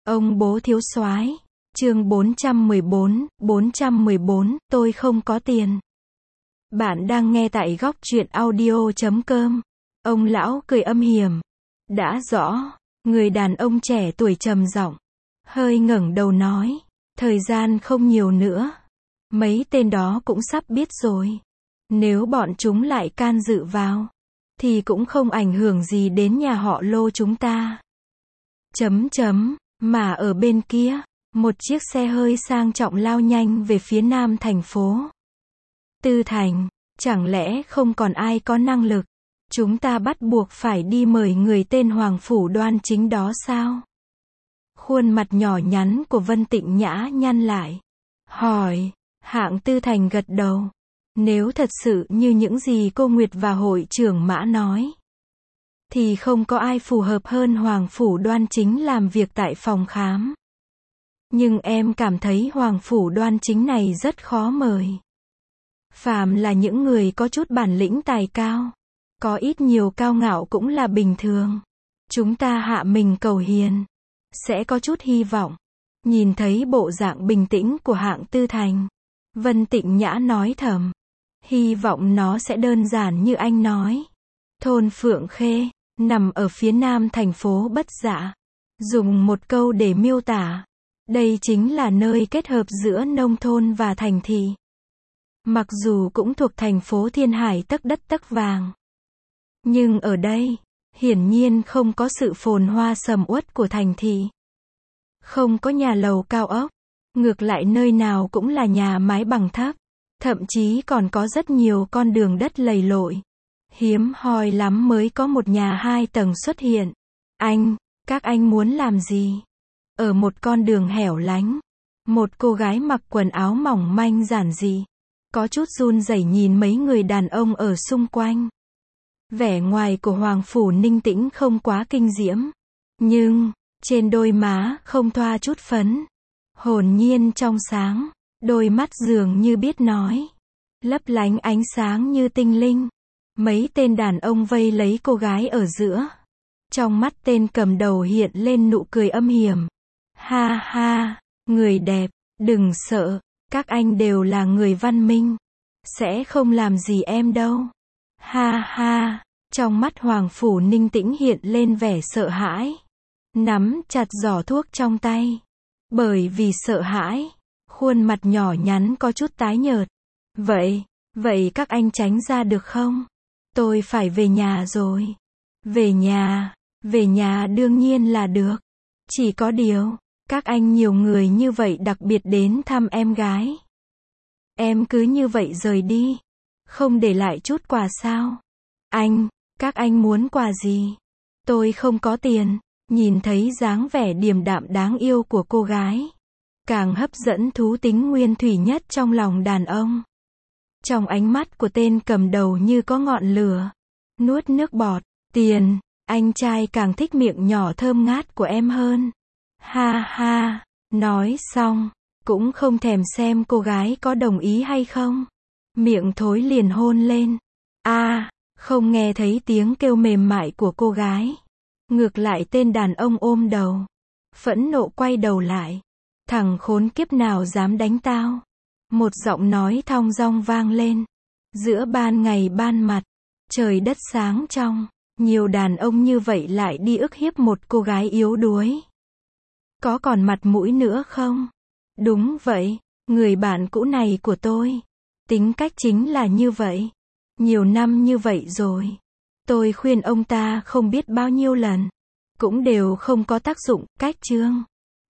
Ông bố thiếu soái. Chương 414, tôi không có tiền. Bạn đang nghe tại góc truyện audio.com. Ông lão cười âm hiểm. Đã rõ, người đàn ông trẻ tuổi trầm giọng, hơi ngẩng đầu nói, thời gian không nhiều nữa. Mấy tên đó cũng sắp biết rồi. Nếu bọn chúng lại can dự vào, thì cũng không ảnh hưởng gì đến nhà họ Lô chúng ta. Mà ở bên kia, một chiếc xe hơi sang trọng lao nhanh về phía nam thành phố. Tư Thành, chẳng lẽ không còn ai có năng lực? Chúng ta bắt buộc phải đi mời người tên Hoàng Phủ Đoan Chính đó sao? Khuôn mặt nhỏ nhắn của Vân Tịnh Nhã nhăn lại. Hỏi, Hạng Tư Thành gật đầu. Nếu thật sự như những gì cô Nguyệt và hội trưởng Mã nói, thì không có ai phù hợp hơn Hoàng Phủ Đoan Chính làm việc tại phòng khám. Nhưng em cảm thấy Hoàng Phủ Đoan Chính này rất khó mời. Phàm là những người có chút bản lĩnh tài cao, có ít nhiều cao ngạo cũng là bình thường. Chúng ta hạ mình cầu hiền, sẽ có chút hy vọng. Nhìn thấy bộ dạng bình tĩnh của Hạng Tư Thành, Vân Tịnh Nhã nói thầm, hy vọng nó sẽ đơn giản như anh nói. Thôn Phượng Khê, nằm ở phía nam thành phố Bất Dạ. Dùng một câu để miêu tả, đây chính là nơi kết hợp giữa nông thôn và thành thị. Mặc dù cũng thuộc thành phố Thiên Hải tấc đất tấc vàng, nhưng ở đây, hiển nhiên không có sự phồn hoa sầm uất của thành thị. Không có nhà lầu cao ốc, ngược lại nơi nào cũng là nhà mái bằng thấp, thậm chí còn có rất nhiều con đường đất lầy lội. Hiếm hoi lắm mới có một nhà 2 tầng xuất hiện. Các anh muốn làm gì? Ở một con đường hẻo lánh, một cô gái mặc quần áo mỏng manh giản dị, có chút run rẩy nhìn mấy người đàn ông ở xung quanh. Vẻ ngoài của Hoàng Phủ Ninh Tĩnh không quá kinh diễm, nhưng trên đôi má không thoa chút phấn, hồn nhiên trong sáng, đôi mắt dường như biết nói, lấp lánh ánh sáng như tinh linh. Mấy tên đàn ông vây lấy cô gái ở giữa. Trong mắt tên cầm đầu hiện lên nụ cười âm hiểm. Ha ha, người đẹp, đừng sợ, các anh đều là người văn minh, sẽ không làm gì em đâu. Ha ha, trong mắt Hoàng Phủ Ninh Tĩnh hiện lên vẻ sợ hãi, nắm chặt giỏ thuốc trong tay. Bởi vì sợ hãi, khuôn mặt nhỏ nhắn có chút tái nhợt. Vậy các anh tránh ra được không? Tôi phải về nhà rồi. Về nhà đương nhiên là được. Chỉ có điều, các anh nhiều người như vậy đặc biệt đến thăm em gái. Em cứ như vậy rời đi, không để lại chút quà sao? Các anh muốn quà gì? Tôi không có tiền. Nhìn thấy dáng vẻ điềm đạm đáng yêu của cô gái, càng hấp dẫn thú tính nguyên thủy nhất trong lòng đàn ông. Trong ánh mắt của tên cầm đầu như có ngọn lửa. Nuốt nước bọt. Tiền, anh trai càng thích miệng nhỏ thơm ngát của em hơn. Ha ha, nói xong, cũng không thèm xem cô gái có đồng ý hay không. Miệng thối liền hôn lên. Không nghe thấy tiếng kêu mềm mại của cô gái. Ngược lại tên đàn ông ôm đầu, phẫn nộ quay đầu lại. Thằng khốn kiếp nào dám đánh tao? Một giọng nói thong dong vang lên. Giữa ban ngày ban mặt, trời đất sáng trong, nhiều đàn ông như vậy lại đi ức hiếp một cô gái yếu đuối. Có còn mặt mũi nữa không? Đúng vậy, người bạn cũ này của tôi, tính cách chính là như vậy. Nhiều năm như vậy rồi, tôi khuyên ông ta không biết bao nhiêu lần, cũng đều không có tác dụng. Cách chương